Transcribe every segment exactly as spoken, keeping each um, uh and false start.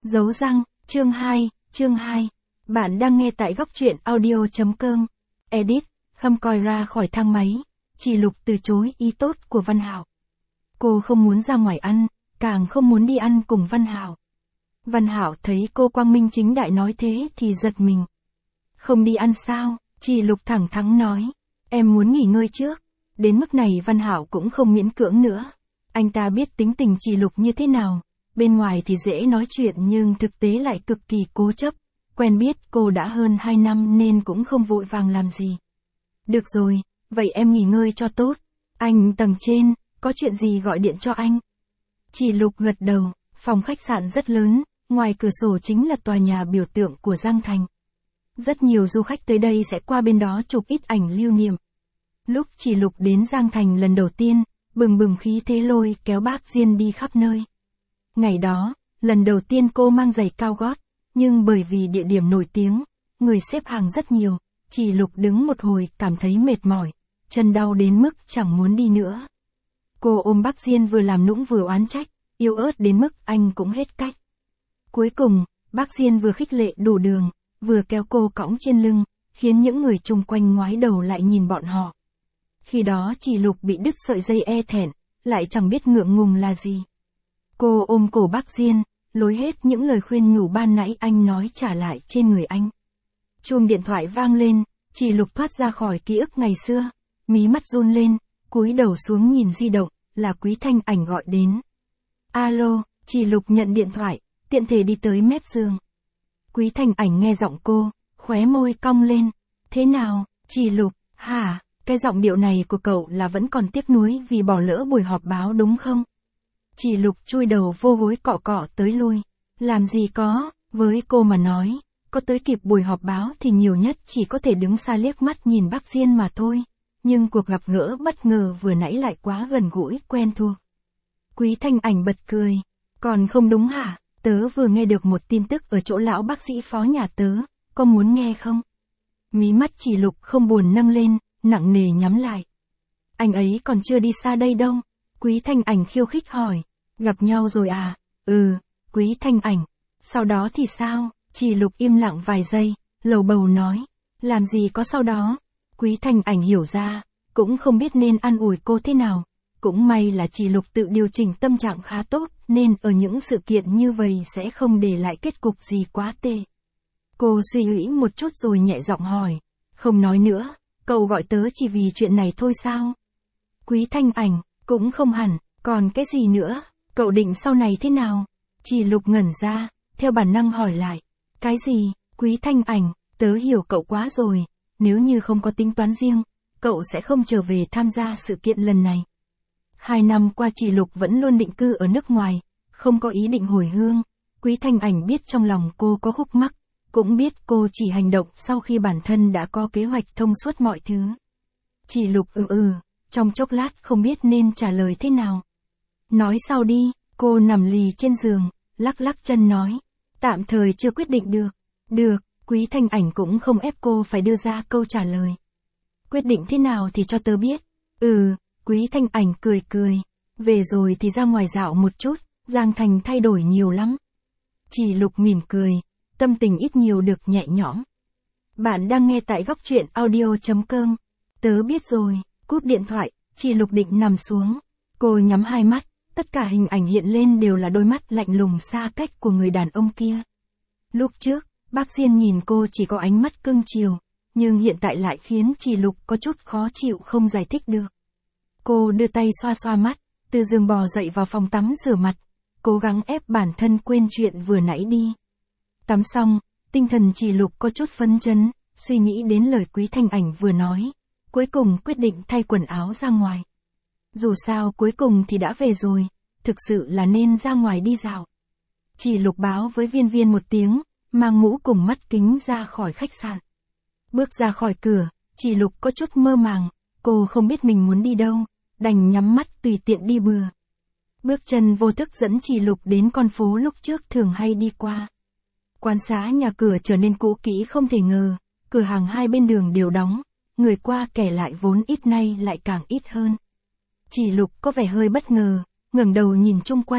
Dấu răng, chương hai, chương hai. Bạn đang nghe tại góc truyện audio.com. Edit, Khâm coi ra khỏi thang máy. Chỉ Lục từ chối ý tốt của Văn Hạo. Cô không muốn ra ngoài ăn, càng không muốn đi ăn cùng Văn Hạo. Văn Hạo thấy cô quang minh chính đại nói thế thì giật mình. Không đi ăn sao? Chỉ Lục thẳng thắn nói. Em muốn nghỉ ngơi trước. Đến mức này Văn Hạo cũng không miễn cưỡng nữa. Anh ta biết tính tình Chỉ Lục như thế nào. Bên ngoài thì dễ nói chuyện nhưng thực tế lại cực kỳ cố chấp. Quen biết cô đã hơn hai năm nên cũng không vội vàng làm gì. Được rồi, vậy em nghỉ ngơi cho tốt. Anh tầng trên, có chuyện gì gọi điện cho anh. Chỉ Lục gật đầu, phòng khách sạn rất lớn, ngoài cửa sổ chính là tòa nhà biểu tượng của Giang Thành. Rất nhiều du khách tới đây sẽ qua bên đó chụp ít ảnh lưu niệm. Lúc Chỉ Lục đến Giang Thành lần đầu tiên, bừng bừng khí thế lôi kéo bác Diên đi khắp nơi. Ngày đó, lần đầu tiên cô mang giày cao gót, nhưng bởi vì địa điểm nổi tiếng, người xếp hàng rất nhiều, Chỉ Lục đứng một hồi cảm thấy mệt mỏi, chân đau đến mức chẳng muốn đi nữa. Cô ôm bác Diên vừa làm nũng vừa oán trách, yếu ớt đến mức anh cũng hết cách. Cuối cùng, bác Diên vừa khích lệ đủ đường, vừa kéo cô cõng trên lưng, khiến những người chung quanh ngoái đầu lại nhìn bọn họ. Khi đó Chỉ Lục bị đứt sợi dây e thẹn, lại chẳng biết ngượng ngùng là gì. Cô ôm cổ bác Diên, lối hết những lời khuyên nhủ ban nãy anh nói trả lại trên người anh. Chuông điện thoại vang lên, Chỉ Lục thoát ra khỏi ký ức ngày xưa, mí mắt run lên, cúi đầu xuống nhìn di động, là Quý Thanh Ảnh gọi đến. Alo, Chỉ Lục nhận điện thoại, tiện thể đi tới mép giường. Quý Thanh Ảnh nghe giọng cô, khóe môi cong lên. Thế nào, Chỉ Lục, hả, cái giọng điệu này của cậu là vẫn còn tiếc nuối vì bỏ lỡ buổi họp báo đúng không? Chỉ Lục chui đầu vô gối cọ cọ tới lui. Làm gì có, với cô mà nói, có tới kịp buổi họp báo thì nhiều nhất chỉ có thể đứng xa liếc mắt nhìn bác Diên mà thôi. Nhưng cuộc gặp gỡ bất ngờ vừa nãy lại quá gần gũi, quen thuộc. Quý Thanh Ảnh bật cười. Còn không đúng hả, tớ vừa nghe được một tin tức ở chỗ lão bác sĩ phó nhà tớ, có muốn nghe không? Mí mắt Chỉ Lục không buồn nâng lên, nặng nề nhắm lại. Anh ấy còn chưa đi xa đây đâu. Quý Thanh Ảnh khiêu khích hỏi. Gặp nhau rồi à? Ừ, Quý Thanh Ảnh. Sau đó thì sao? Chỉ Lục im lặng vài giây, lầu bầu nói. Làm gì có sau đó? Quý Thanh Ảnh hiểu ra, cũng không biết nên an ủi cô thế nào. Cũng may là Chỉ Lục tự điều chỉnh tâm trạng khá tốt, nên ở những sự kiện như vậy sẽ không để lại kết cục gì quá tệ. Cô suy nghĩ một chút rồi nhẹ giọng hỏi. Không nói nữa, cậu gọi tớ chỉ vì chuyện này thôi sao? Quý Thanh Ảnh, cũng không hẳn, còn cái gì nữa? Cậu định sau này thế nào? Chỉ Lục ngẩn ra, theo bản năng hỏi lại. Cái gì? Quý Thanh Ảnh, tớ hiểu cậu quá rồi, nếu như không có tính toán riêng, cậu sẽ không trở về tham gia sự kiện lần này. Hai năm qua Chỉ Lục vẫn luôn định cư ở nước ngoài, không có ý định hồi hương. Quý Thanh Ảnh biết trong lòng cô có khúc mắc, cũng biết cô chỉ hành động sau khi bản thân đã có kế hoạch thông suốt mọi thứ. Chỉ Lục ừ ừ, trong chốc lát không biết nên trả lời thế nào. Nói sau đi, cô nằm lì trên giường, lắc lắc chân nói. Tạm thời chưa quyết định được. Được, Quý Thanh Ảnh cũng không ép cô phải đưa ra câu trả lời. Quyết định thế nào thì cho tớ biết. Ừ, Quý Thanh Ảnh cười cười. Về rồi thì ra ngoài dạo một chút, Giang Thành thay đổi nhiều lắm. Chỉ Lục mỉm cười, tâm tình ít nhiều được nhẹ nhõm. Bạn đang nghe tại góc truyện audio.com. Tớ biết rồi, cúp điện thoại, Chỉ Lục định nằm xuống. Cô nhắm hai mắt, tất cả hình ảnh hiện lên đều là đôi mắt lạnh lùng xa cách của người đàn ông kia. Lúc trước, bác Diên nhìn cô chỉ có ánh mắt cưng chiều, nhưng hiện tại lại khiến Chỉ Lục có chút khó chịu không giải thích được. Cô đưa tay xoa xoa mắt, từ giường bò dậy vào phòng tắm rửa mặt, cố gắng ép bản thân quên chuyện vừa nãy đi. Tắm xong, tinh thần Chỉ Lục có chút phấn chấn, suy nghĩ đến lời Quý Thanh Ảnh vừa nói, cuối cùng quyết định thay quần áo ra ngoài. Dù sao cuối cùng thì đã về rồi, thực sự là nên ra ngoài đi dạo. Chỉ Lục báo với Viên Viên một tiếng, mang mũ cùng mắt kính ra khỏi khách sạn. Bước ra khỏi cửa, Chỉ Lục có chút mơ màng, cô không biết mình muốn đi đâu, đành nhắm mắt tùy tiện đi bừa. Bước chân vô thức dẫn Chỉ Lục đến con phố lúc trước thường hay đi qua. Quán xá nhà cửa trở nên cũ kỹ không thể ngờ, cửa hàng hai bên đường đều đóng, người qua kẻ lại vốn ít nay lại càng ít hơn. Chỉ Lục có vẻ hơi bất ngờ, ngẩng đầu nhìn chung quanh,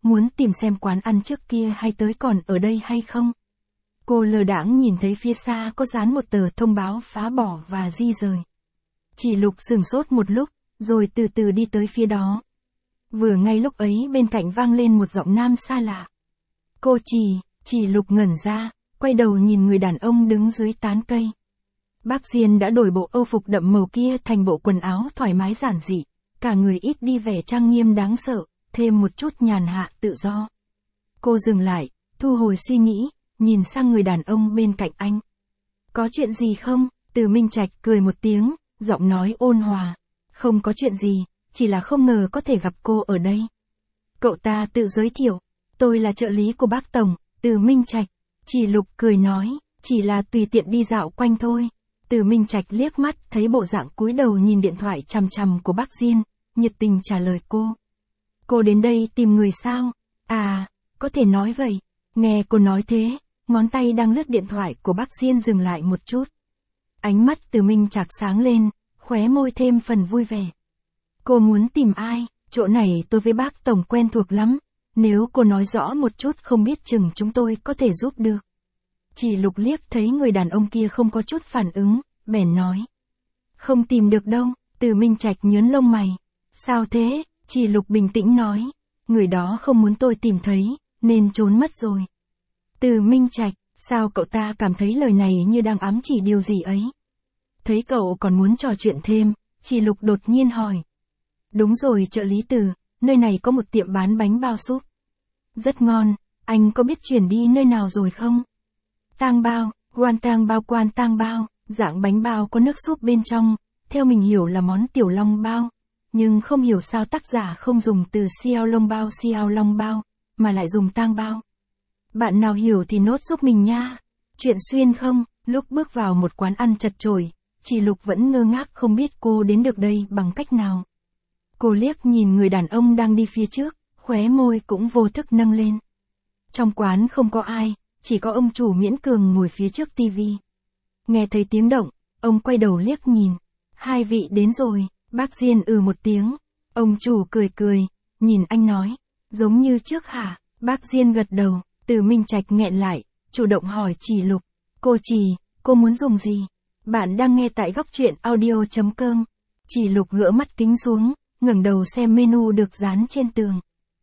muốn tìm xem quán ăn trước kia hay tới còn ở đây hay không. Cô lờ đãng nhìn thấy phía xa có dán một tờ thông báo phá bỏ và di rời. Chỉ Lục sửng sốt một lúc, rồi từ từ đi tới phía đó. Vừa ngay lúc ấy bên cạnh vang lên một giọng nam xa lạ. Cô Chỉ, Chỉ Lục ngẩn ra, quay đầu nhìn người đàn ông đứng dưới tán cây. Bác Diên đã đổi bộ âu phục đậm màu kia thành bộ quần áo thoải mái giản dị, cả người ít đi vẻ trang nghiêm đáng sợ, thêm một chút nhàn hạ tự do. Cô dừng lại, thu hồi suy nghĩ, nhìn sang người đàn ông bên cạnh anh. Có chuyện gì không? Từ Minh Trạch cười một tiếng, giọng nói ôn hòa. Không có chuyện gì, chỉ là không ngờ có thể gặp cô ở đây. Cậu ta tự giới thiệu, tôi là trợ lý của bác Tổng, Từ Minh Trạch. Chỉ Lục cười nói, chỉ là tùy tiện đi dạo quanh thôi. Từ Minh Trạch liếc mắt thấy bộ dạng cúi đầu nhìn điện thoại chằm chằm của bác Diên, nhiệt tình trả lời cô. Cô đến đây tìm người sao? À, có thể nói vậy. Nghe cô nói thế, ngón tay đang lướt điện thoại của bác Diên dừng lại một chút. Ánh mắt Từ Minh Trạch sáng lên, khóe môi thêm phần vui vẻ. Cô muốn tìm ai? Chỗ này tôi với bác Tổng quen thuộc lắm. Nếu cô nói rõ một chút không biết chừng chúng tôi có thể giúp được. Chỉ Lục liếc thấy người đàn ông kia không có chút phản ứng, bèn nói. Không tìm được đâu. Từ Minh Trạch nhớn lông mày. Sao thế? Chỉ Lục bình tĩnh nói. Người đó không muốn tôi tìm thấy, nên trốn mất rồi. Từ Minh Trạch, sao cậu ta cảm thấy lời này như đang ám chỉ điều gì ấy? Thấy cậu còn muốn trò chuyện thêm, Chỉ Lục đột nhiên hỏi. Đúng rồi trợ lý Từ, nơi này có một tiệm bán bánh bao súp. Rất ngon, anh có biết chuyển đi nơi nào rồi không? Tang bao, quan tang bao quan tang bao, dạng bánh bao có nước súp bên trong, theo mình hiểu là món tiểu long bao. Nhưng không hiểu sao tác giả không dùng từ xiao long bao xiao long bao, mà lại dùng tang bao. Bạn nào hiểu thì nốt giúp mình nha. Chuyện xuyên không? Lúc bước vào một quán ăn chật chội, Chỉ Lục vẫn ngơ ngác không biết cô đến được đây bằng cách nào. Cô liếc nhìn người đàn ông đang đi phía trước, khóe môi cũng vô thức nâng lên. Trong quán không có ai, chỉ có ông chủ miễn cường ngồi phía trước tivi. Nghe thấy tiếng động, ông quay đầu liếc nhìn. Hai vị đến rồi, bác Diên ừ một tiếng. Ông chủ cười cười, nhìn anh nói. Giống như trước hả? Bác Diên gật đầu, Từ Minh Trạch nghẹn lại, chủ động hỏi Chỉ Lục. Cô Chỉ, cô muốn dùng gì? Bạn đang nghe tại góc truyện audio chấm com. Chỉ Lục gỡ mắt kính xuống, ngẩng đầu xem menu được dán trên tường.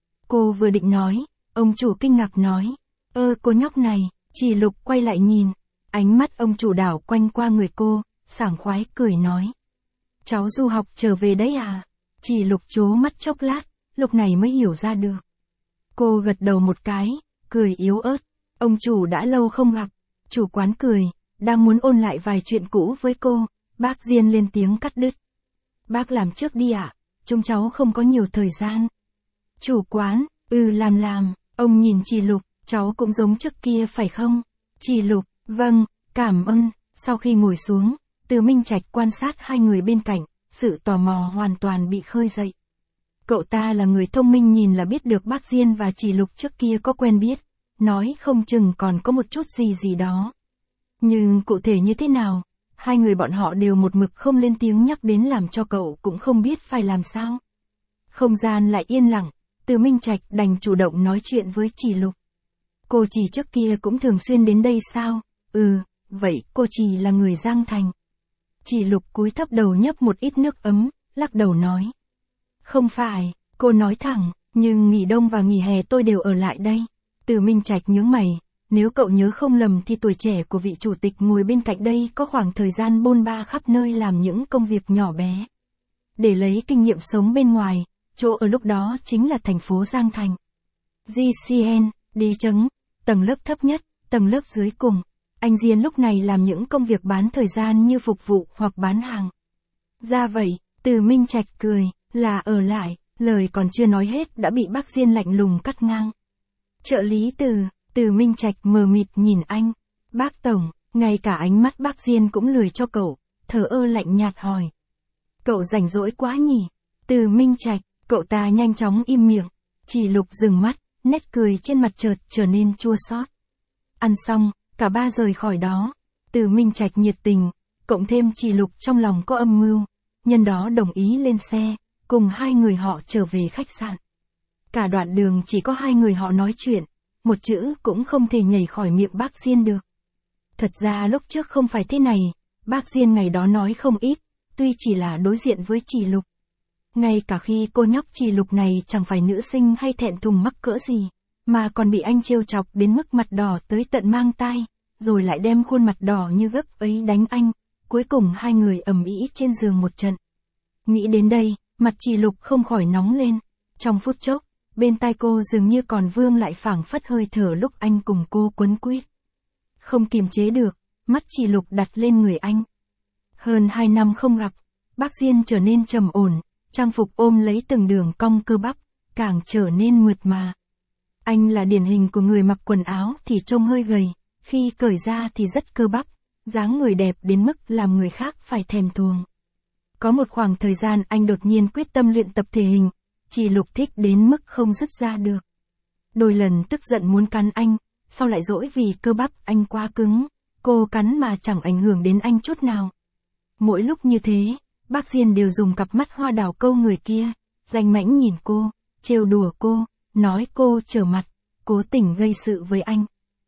Cô vừa định nói, ông chủ kinh ngạc nói. Ơ cô nhóc này, Chỉ Lục quay lại nhìn. Ánh mắt ông chủ đảo quanh qua người cô, sảng khoái cười nói. Cháu du học trở về đấy à? Chỉ Lục trố mắt chốc lát, lúc này mới hiểu ra được. Cô gật đầu một cái, cười yếu ớt. Ông chủ đã lâu không gặp. Chủ quán cười, đang muốn ôn lại vài chuyện cũ với cô, bác Diên lên tiếng cắt đứt. Bác làm trước đi ạ, à? Chúng cháu không có nhiều thời gian. Chủ quán, ừ làm làm, ông nhìn Chỉ Lục, cháu cũng giống trước kia phải không? Chỉ Lục, vâng, cảm ơn. Sau khi ngồi xuống, Từ Minh Trạch quan sát hai người bên cạnh, sự tò mò hoàn toàn bị khơi dậy. Cậu ta là người thông minh nhìn là biết được bác Diên và Chỉ Lục trước kia có quen biết, nói không chừng còn có một chút gì gì đó. Nhưng cụ thể như thế nào, hai người bọn họ đều một mực không lên tiếng nhắc đến làm cho cậu cũng không biết phải làm sao. Không gian lại yên lặng, Từ Minh Trạch đành chủ động nói chuyện với Chỉ Lục. Cô Chỉ trước kia cũng thường xuyên đến đây sao? Ừ, vậy cô Chỉ là người Giang Thành. Chỉ Lục cúi thấp đầu nhấp một ít nước ấm, lắc đầu nói. Không phải, cô nói thẳng, nhưng nghỉ đông và nghỉ hè tôi đều ở lại đây. Từ Minh Trạch nhướng mày, nếu cậu nhớ không lầm thì tuổi trẻ của vị chủ tịch ngồi bên cạnh đây có khoảng thời gian bôn ba khắp nơi làm những công việc nhỏ bé. Để lấy kinh nghiệm sống bên ngoài, chỗ ở lúc đó chính là thành phố Giang Thành. giê xê en, đi chấn, tầng lớp thấp nhất, tầng lớp dưới cùng. Anh Diên lúc này làm những công việc bán thời gian như phục vụ hoặc bán hàng. Ra vậy, Từ Minh Trạch cười, là ở lại, lời còn chưa nói hết đã bị bác Diên lạnh lùng cắt ngang. Trợ lý Từ, Từ Minh Trạch mờ mịt nhìn anh. Bác Tổng, ngay cả ánh mắt bác Diên cũng lười cho cậu, thờ ơ lạnh nhạt hỏi. Cậu rảnh rỗi quá nhỉ? Từ Minh Trạch, cậu ta nhanh chóng im miệng. Chỉ Lục dừng mắt, nét cười trên mặt chợt trở nên chua xót. Ăn xong, cả ba rời khỏi đó. Từ Minh Trạch nhiệt tình, cộng thêm Chỉ Lục trong lòng có âm mưu, nhân đó đồng ý lên xe, cùng hai người họ trở về khách sạn. Cả đoạn đường chỉ có hai người họ nói chuyện, một chữ cũng không thể nhảy khỏi miệng bác Diên được. Thật ra lúc trước không phải thế này, bác Diên ngày đó nói không ít, tuy chỉ là đối diện với Chỉ Lục. Ngay cả khi cô nhóc Chỉ Lục này chẳng phải nữ sinh hay thẹn thùng mắc cỡ gì, mà còn bị anh trêu chọc đến mức mặt đỏ tới tận mang tai, rồi lại đem khuôn mặt đỏ như gấc ấy đánh anh, cuối cùng hai người ầm ĩ trên giường một trận. Nghĩ đến đây, mặt Chỉ Lục không khỏi nóng lên, trong phút chốc, bên tai cô dường như còn vương lại phảng phất hơi thở lúc anh cùng cô quấn quýt. Không kiềm chế được, mắt Chỉ Lục đặt lên người anh. Hơn hai năm không gặp, bác Diên trở nên trầm ổn, trang phục ôm lấy từng đường cong cơ bắp, càng trở nên mượt mà. Anh là điển hình của người mặc quần áo thì trông hơi gầy, khi cởi ra thì rất cơ bắp, dáng người đẹp đến mức làm người khác phải thèm thuồng. Có một khoảng thời gian anh đột nhiên quyết tâm luyện tập thể hình, Chỉ Lục thích đến mức không dứt ra được. Đôi lần tức giận muốn cắn anh, sau lại dỗi vì cơ bắp anh quá cứng, cô cắn mà chẳng ảnh hưởng đến anh chút nào. Mỗi lúc như thế, bác Diên đều dùng cặp mắt hoa đào câu người kia, danh mãnh nhìn cô, trêu đùa cô, nói cô trở mặt, cố tình gây sự với anh.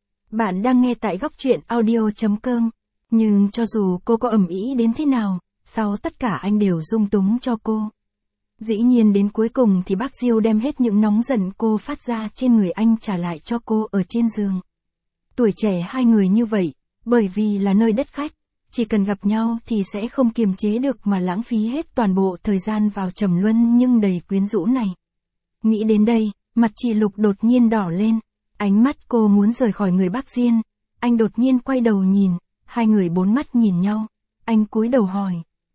Bạn đang nghe tại góc truyện audio chấm com, nhưng cho dù cô có ầm ĩ đến thế nào, sau tất cả anh đều dung túng cho cô. Dĩ nhiên đến cuối cùng thì bác Diêu đem hết những nóng giận cô phát ra trên người anh trả lại cho cô ở trên giường. Tuổi trẻ hai người như vậy, bởi vì là nơi đất khách, chỉ cần gặp nhau thì sẽ không kiềm chế được mà lãng phí hết toàn bộ thời gian vào trầm luân nhưng đầy quyến rũ này. Nghĩ đến đây, mặt Chỉ Lục đột nhiên đỏ lên, ánh mắt cô muốn rời khỏi người bác Diên, anh đột nhiên quay đầu nhìn, hai người bốn mắt nhìn nhau, anh cúi đầu hỏi.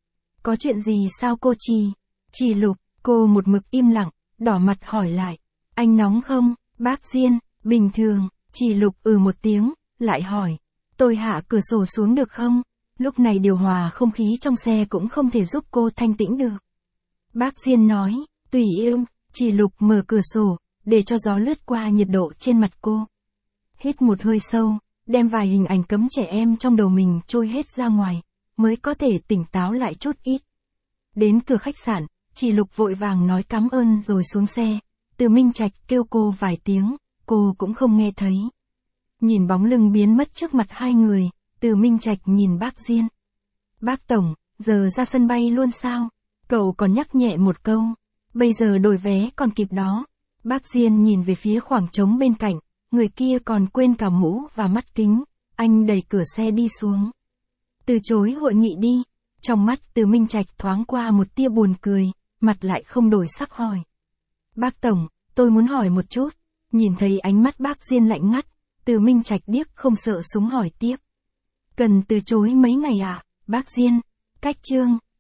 Có chuyện gì sao cô Chỉ? Chỉ Lục, cô một mực im lặng, đỏ mặt hỏi lại. Anh nóng không, bác Diên? Bình thường. Chỉ Lục ừ một tiếng, lại hỏi. Tôi hạ cửa sổ xuống được không? Lúc này điều hòa không khí trong xe cũng không thể giúp cô thanh tĩnh được. Bác Diên nói, tùy ươm. Chỉ Lục mở cửa sổ, để cho gió lướt qua nhiệt độ trên mặt cô. Hít một hơi sâu, đem vài hình ảnh cấm trẻ em trong đầu mình trôi hết ra ngoài, mới có thể tỉnh táo lại chút ít. Đến cửa khách sạn, Chỉ Lục vội vàng nói cảm ơn rồi xuống xe, Từ Minh Trạch kêu cô vài tiếng, cô cũng không nghe thấy. Nhìn bóng lưng biến mất trước mặt hai người, Từ Minh Trạch nhìn bác Diên. Bác Tổng, giờ ra sân bay luôn sao? Cậu còn nhắc nhẹ một câu, bây giờ đổi vé còn kịp đó. Bác Diên nhìn về phía khoảng trống bên cạnh, người kia còn quên cả mũ và mắt kính, anh đẩy cửa xe đi xuống. Từ chối hội nghị đi. Trong mắt Từ Minh Trạch thoáng qua một tia buồn cười, mặt lại không đổi sắc hỏi. Bác Tổng, tôi muốn hỏi một chút. Nhìn thấy ánh mắt bác Diên lạnh ngắt, Từ Minh Trạch điếc không sợ súng hỏi tiếp. Cần từ chối mấy ngày à, bác Diên? Cách chương,